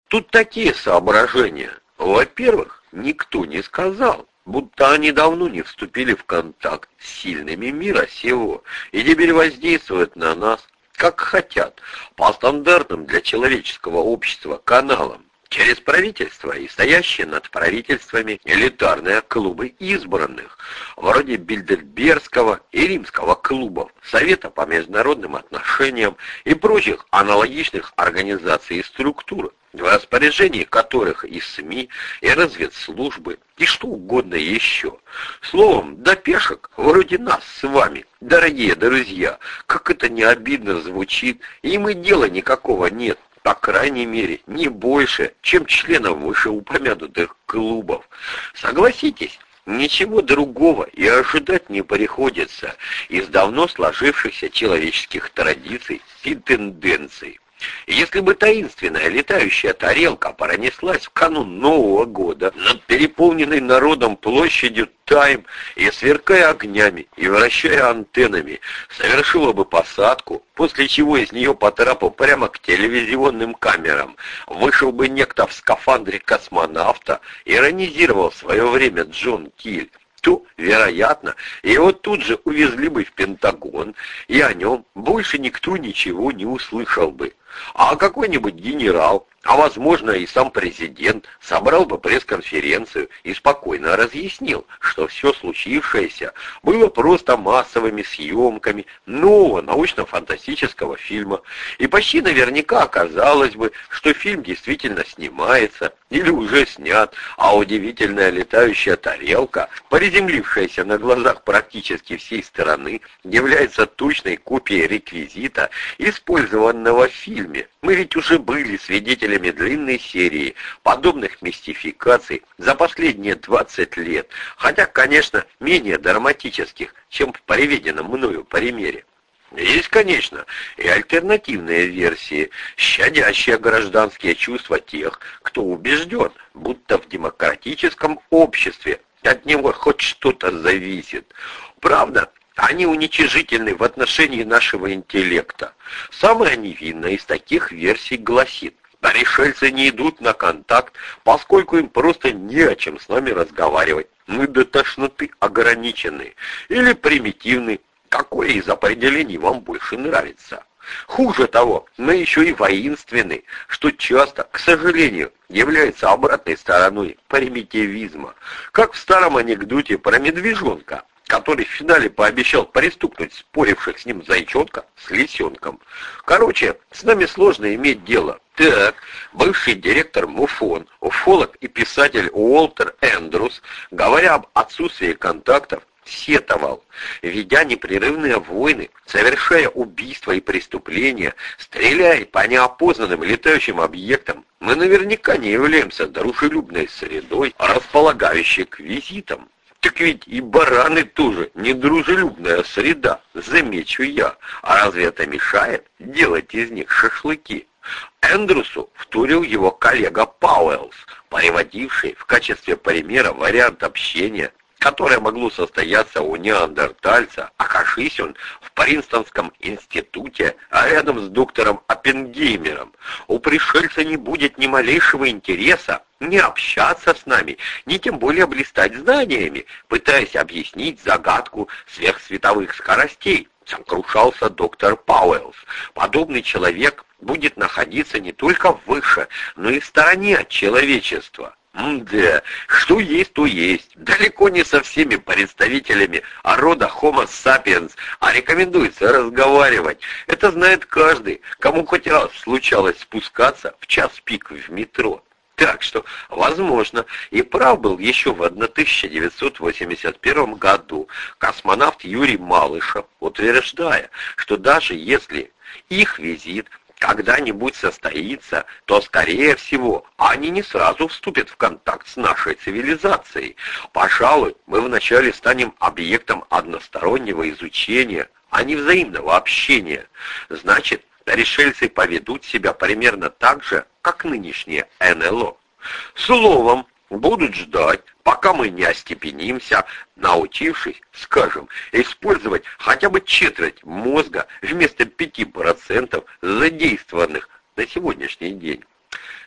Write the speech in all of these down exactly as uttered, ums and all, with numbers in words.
Тут такие соображения. Во-первых, никто не сказал, будто они давно не вступили в контакт с сильными мира сего и теперь воздействуют на нас, как хотят, по стандартным для человеческого общества каналам, через правительство и стоящие над правительствами элитарные клубы избранных, вроде Бильдербергского и Римского клубов, Совета по международным отношениям и прочих аналогичных организаций и структур, в распоряжении которых и СМИ, и разведслужбы, и что угодно еще. Словом, до пешек, вроде нас с вами, дорогие друзья, как это не обидно звучит, им и дела никакого нет, по крайней мере, не больше, чем членов вышеупомянутых клубов. Согласитесь, ничего другого и ожидать не приходится из давно сложившихся человеческих традиций и тенденций. Если бы таинственная летающая тарелка пронеслась в канун Нового года над переполненной народом площадью Тайм и, сверкая огнями и вращая антеннами, совершила бы посадку, после чего из нее по трапу прямо к телевизионным камерам вышел бы некто в скафандре космонавта, иронизировал в свое время Джон Киль, то, вероятно, его тут же увезли бы в Пентагон, и о нем больше никто ничего не услышал бы. А какой-нибудь генерал, а возможно и сам президент, собрал бы пресс-конференцию и спокойно разъяснил, что все случившееся было просто массовыми съемками нового научно-фантастического фильма, и почти наверняка оказалось бы, что фильм действительно снимается или уже снят, а удивительная летающая тарелка, приземлившаяся на глазах практически всей страны, является точной копией реквизита, использованного в фильме. Мы ведь уже были свидетелями длинной серии подобных мистификаций за последние двадцать лет, хотя, конечно, менее драматических, чем в приведенном мною примере. Есть, конечно, и альтернативные версии, щадящие гражданские чувства тех, кто убежден, будто в демократическом обществе от него хоть что-то зависит. Правда, они уничижительны в отношении нашего интеллекта. Самая невинная из таких версий гласит: пришельцы не идут на контакт, поскольку им просто не о чем с нами разговаривать. Мы до тошноты ограничены или примитивны, какое из определений вам больше нравится. Хуже того, мы еще и воинственны, что часто, к сожалению, является обратной стороной примитивизма, как в старом анекдоте про медвежонка, который в финале пообещал пристукнуть споривших с ним зайчонка с лисенком. Короче, с нами сложно иметь дело. Так, бывший директор МУФОН, уфолог и писатель Уолтер Эндрюс, говоря об отсутствии контактов, сетовал, ведя непрерывные войны, совершая убийства и преступления, стреляя по неопознанным летающим объектам, мы наверняка не являемся дружелюбной средой, располагающей к визитам. Так ведь и бараны тоже недружелюбная среда, замечу я. А разве это мешает делать из них шашлыки? Эндрюсу вторил его коллега Пауэллс, приводивший в качестве примера вариант общения, которое могло состояться у неандертальца, окажись он в Принстонском институте, а рядом с доктором Оппенгеймером. У пришельца не будет ни малейшего интереса не общаться с нами, ни тем более блистать знаниями, пытаясь объяснить загадку сверхсветовых скоростей, сокрушался доктор Пауэллс. Подобный человек будет находиться не только выше, но и в стороне от человечества. Да, что есть, то есть. Далеко не со всеми представителями рода Homo sapiens, а рекомендуется разговаривать. Это знает каждый, кому хоть раз случалось спускаться в час пик в метро. Так что, возможно, и прав был еще в тысяча девятьсот восемьдесят первом году космонавт Юрий Малышев, утверждая, что даже если их визит когда-нибудь состоится, то, скорее всего, они не сразу вступят в контакт с нашей цивилизацией. Пожалуй, мы вначале станем объектом одностороннего изучения, а не взаимного общения. Значит, пришельцы поведут себя примерно так же, как нынешнее эн эл о. Словом, будут ждать, пока мы не остепенимся, научившись, скажем, использовать хотя бы четверть мозга вместо пяти процентов задействованных на сегодняшний день.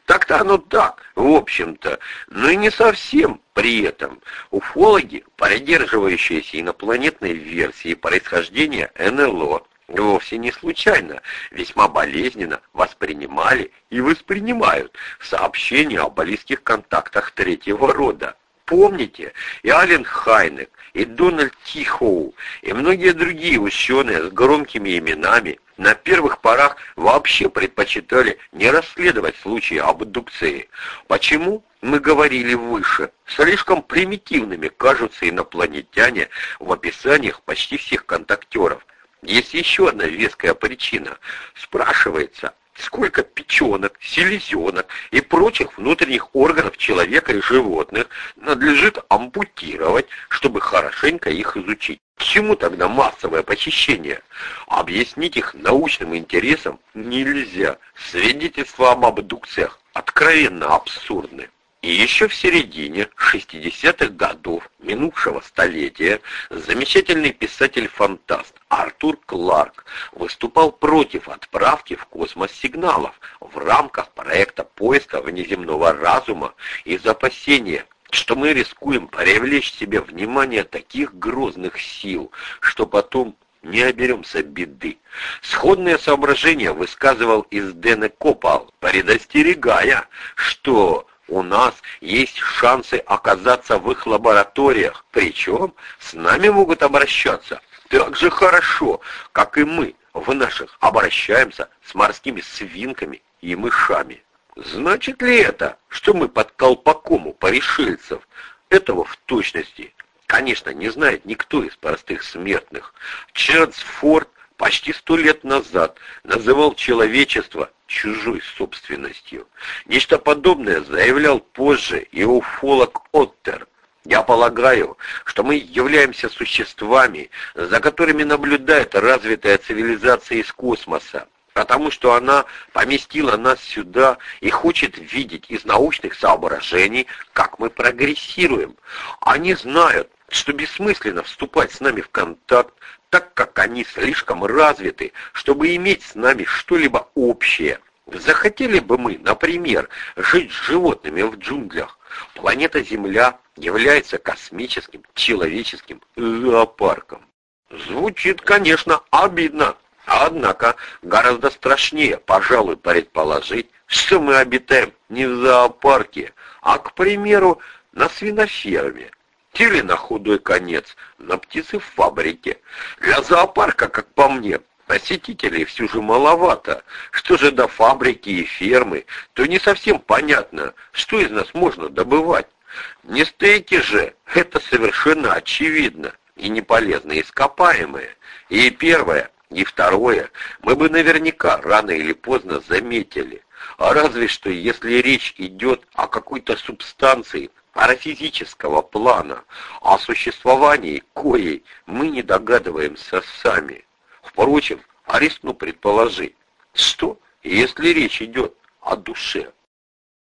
Так-то оно так, в общем-то, но и не совсем при этом. Уфологи, придерживающиеся инопланетной версии происхождения эн эл о, вовсе не случайно, весьма болезненно воспринимали и воспринимают сообщения о близких контактах третьего рода. Помните, и Ален Хайнек, и Дональд Ти Хоу, и многие другие ученые с громкими именами на первых порах вообще предпочитали не расследовать случаи абдукции. Почему? Мы говорили выше. Слишком примитивными кажутся инопланетяне в описаниях почти всех контактеров. Есть еще одна веская причина. Спрашивается, сколько печенок, селезенок и прочих внутренних органов человека и животных надлежит ампутировать, чтобы хорошенько их изучить. К чему тогда массовое похищение? Объяснить их научным интересам нельзя. Свидетельства об абдукциях откровенно абсурдны. И еще в середине шестидесятых годов минувшего столетия замечательный писатель-фантаст Артур Кларк выступал против отправки в космос сигналов в рамках проекта поиска внеземного разума из опасения, что мы рискуем привлечь к себе внимание таких грозных сил, что потом не оберемся беды. Сходные соображения высказывал и Сдене Копал, предостерегая, что у нас есть шансы оказаться в их лабораториях, причем с нами могут обращаться так же хорошо, как и мы в наших обращаемся с морскими свинками и мышами. Значит ли это, что мы под колпаком у пришельцев? Этого в точности, конечно, не знает никто из простых смертных. Чарльз Форд почти сто лет назад называл человечество чужой собственностью. Нечто подобное заявлял позже и уфолог Оттер. Я полагаю, что мы являемся существами, за которыми наблюдает развитая цивилизация из космоса, потому что она поместила нас сюда и хочет видеть из научных соображений, как мы прогрессируем. Они знают, что бессмысленно вступать с нами в контакт, так как они слишком развиты, чтобы иметь с нами что-либо общее. Захотели бы мы, например, жить с животными в джунглях? Планета Земля является космическим человеческим зоопарком. Звучит, конечно, обидно, однако гораздо страшнее, пожалуй, предположить, что мы обитаем не в зоопарке, а, к примеру, на свиноферме. Или на худой конец, на птицефабрике. Для зоопарка, как по мне, посетителей все же маловато. Что же до фабрики и фермы, то не совсем понятно, что из нас можно добывать. Не стейки же, это совершенно очевидно, и не полезные ископаемые. И первое, и второе мы бы наверняка рано или поздно заметили. А разве что если речь идет о какой-то субстанции парафизического плана, о существовании коей мы не догадываемся сами. Впрочем, рискну предположить, что, если речь идет о душе,